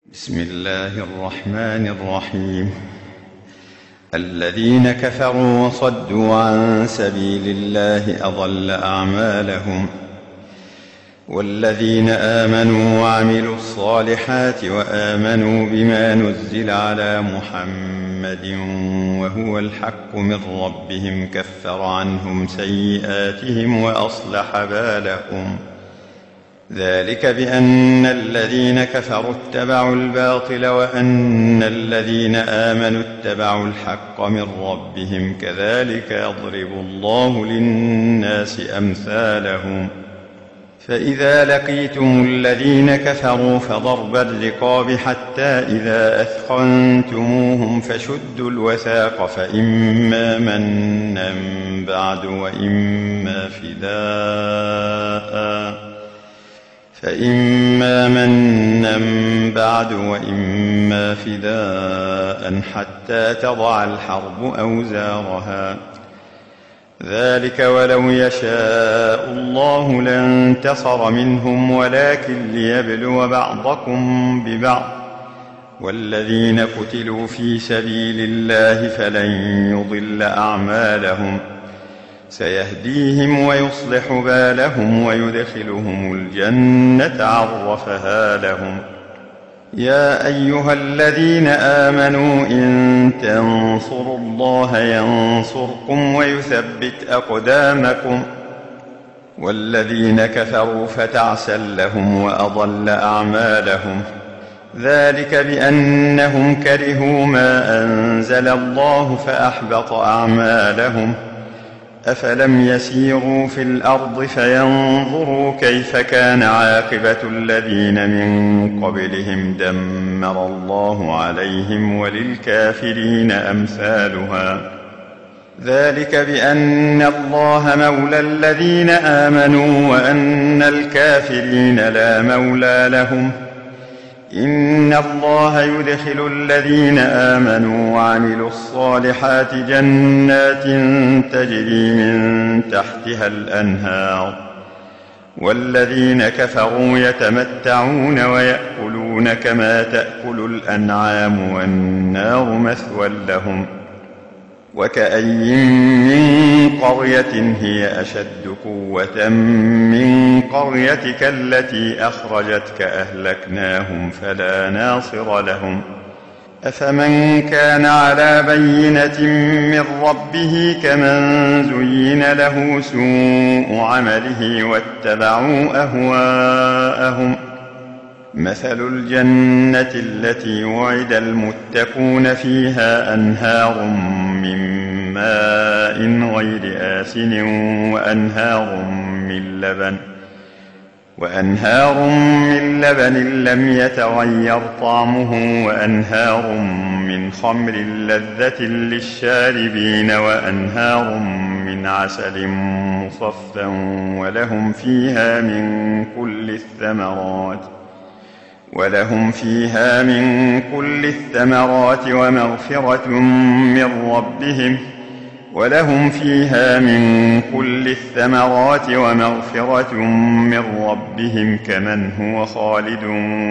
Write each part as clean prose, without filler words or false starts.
بسم الله الرحمن الرحيم. الذين كفروا وصدوا عن سبيل الله أضل أعمالهم، والذين آمنوا وعملوا الصالحات وآمنوا بما نزل على محمد وهو الحق من ربهم كفر عنهم سيئاتهم وأصلح بالهم. ذلك بأن الذين كفروا اتبعوا الباطل وأن الذين آمنوا اتبعوا الحق من ربهم، كذلك يضرب الله للناس أمثالهم. فإذا لقيتم الذين كفروا فضرب الرقاب حتى إذا أثخنتموهم فشدوا الوثاق فإما منا بعد وإما فداء حتى تضع الحرب أوزارها. ذلك ولو يشاء الله لانتصر منهم ولكن ليبلو بعضكم ببعض، والذين قتلوا في سبيل الله فلن يضل أعمالهم، سيهديهم ويصلح بالهم ويدخلهم الجنة عرفها لهم. يا أيها الذين آمنوا إن تنصروا الله ينصركم ويثبت أقدامكم، والذين كفروا فتعسا لهم وأضل أعمالهم. ذلك بأنهم كرهوا ما أنزل الله فأحبط أعمالهم. أفلم يسيروا في الأرض فينظروا كيف كان عاقبة الذين من قبلهم، دمر الله عليهم وللكافرين أمثالها. ذلك بأن الله مولى الذين آمنوا وأن الكافرين لا مولى لهم. إن الله يدخل الذين آمنوا وعملوا الصالحات جنات تجري من تحتها الأنهار، والذين كفروا يتمتعون ويأكلون كما تأكل الأنعام والنار مثوى لهم. وكأين من قرية هي أشد قوة من قريتك التي أخرجتك أهلكناهم فلا ناصر لهم. أفمن كان على بينة من ربه كمن زين له سوء عمله واتبعوا أهواءهم. مثل الجنة التي وعد المتقون فيها أنهار من ماء غير آسن وأنهار من لبن لم يتغير طعمه وأنهار من خمر لذة للشاربين وأنهار من عسل مصفى ولهم فيها من كل الثمرات ومغفرة من ربهم كمن هو خالد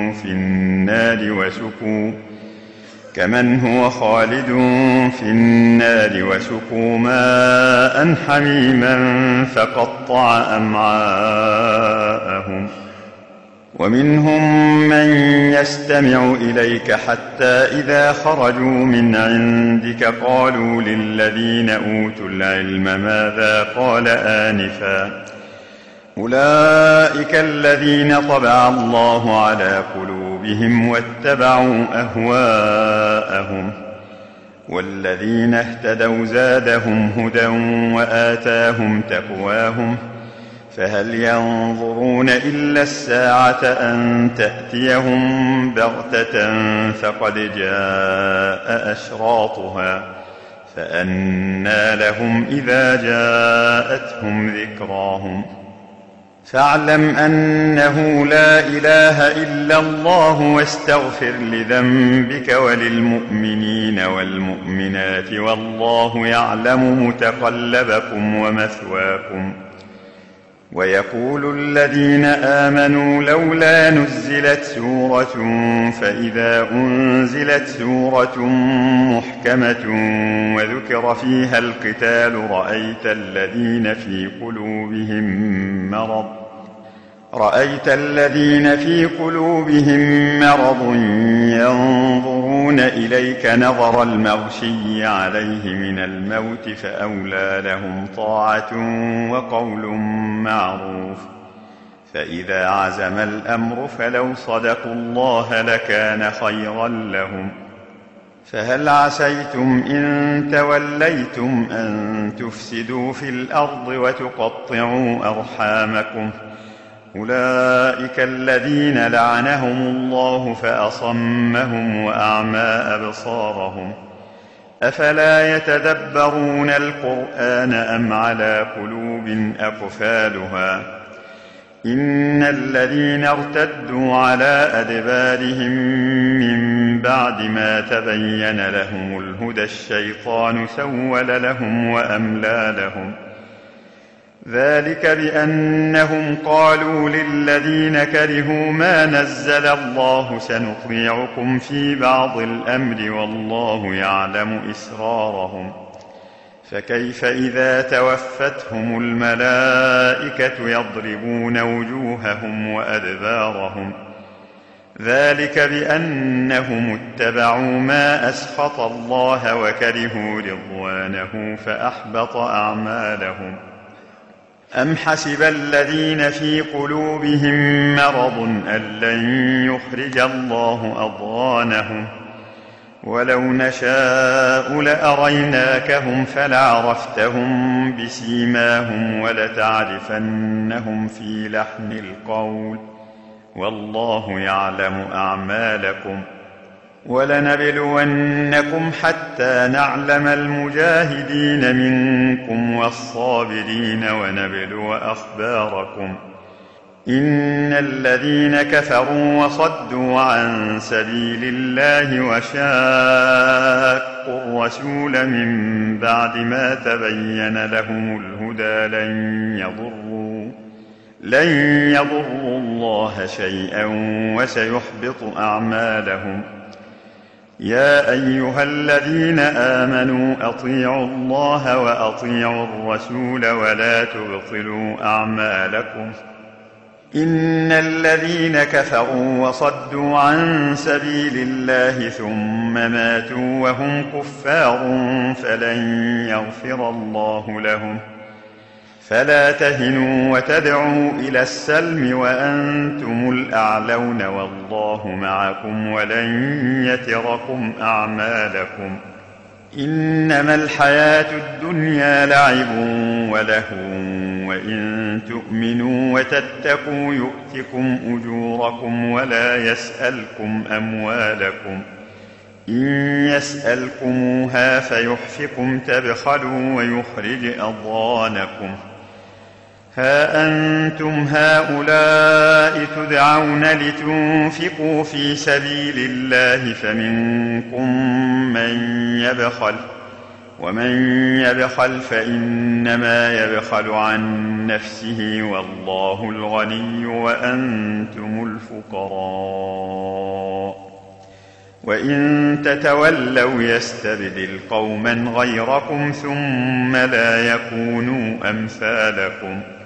في النار وسقوا ماء حميما فقطع أمعاءهم. ومنهم من يستمع إليك حتى إذا خرجوا من عندك قالوا للذين أوتوا العلم ماذا قال آنفا، أولئك الذين طبع الله على قلوبهم واتبعوا أهواءهم. والذين اهتدوا زادهم هدى وآتاهم تقواهم. فهل ينظرون إلا الساعة أن تأتيهم بغتة فقد جاء أشراطها، فأنى لهم إذا جاءتهم ذكراهم. فاعلم أنه لا إله إلا الله واستغفر لذنبك وللمؤمنين والمؤمنات، والله يعلم متقلبكم ومثواكم. ويقول الذين آمنوا لولا نزلت سورة فإذا أنزلت سورة محكمة وذكر فيها القتال رأيت الذين في قلوبهم مرض ينظرون إليك نظر المغشي عليه من الموت فأولى لهم طاعة وقول معروف. فإذا عزم الأمر فلو صدقوا الله لكان خيرا لهم. فهل عسيتم إن توليتم أن تفسدوا في الأرض وتقطعوا أرحامكم؟ أولئك الذين لعنهم الله فأصمهم وأعمى أبصارهم. أفلا يتدبرون القرآن أم على قلوب أقفالها؟ إن الذين ارتدوا على أدبارهم من بعد ما تبين لهم الهدى الشيطان سول لهم وأملى لهم. ذلك بأنهم قالوا للذين كرهوا ما نزل الله سنطيعكم في بعض الأمر والله يعلم إسرارهم. فكيف إذا توفتهم الملائكة يضربون وجوههم وأدبارهم؟ ذلك بأنهم اتبعوا ما أسخط الله وكرهوا رضوانه فأحبط أعمالهم. أم حسب الذين في قلوبهم مرض أن لن يخرج الله أضغانهم؟ ولو نشاء لأريناكهم فلعرفتهم بسيماهم ولتعرفنهم في لحن القول والله يعلم أعمالكم. ولنبلونكم حتى نعلم المجاهدين منكم والصابرين ونبلو أخباركم. إن الذين كفروا وصدوا عن سبيل الله وشاقوا الرسول من بعد ما تبين لهم الهدى لن يضروا الله شيئا وسيحبط أعمالهم. يا أيها الذين آمنوا أطيعوا الله وأطيعوا الرسول ولا تبطلوا أعمالكم. إن الذين كفروا وصدوا عن سبيل الله ثم ماتوا وهم كفار فلن يغفر الله لهم. فلا تهنوا وتدعوا إلى السلم وأنتم الأعلون والله معكم ولن يتركم أعمالكم. إنما الحياة الدنيا لعب ولهو وإن تؤمنوا وتتقوا يؤتكم أجوركم ولا يسألكم أموالكم. إن يسألكموها فيحفكم تبخلوا ويخرج أضغانكم. ها أنتم هؤلاء تدعون لتنفقوا في سبيل الله فمنكم من يبخل ومن يبخل فإنما يبخل عن نفسه والله الغني وأنتم الفقراء. وإن تتولوا يستبدل قوما غيركم ثم لا يكونوا أمثالكم.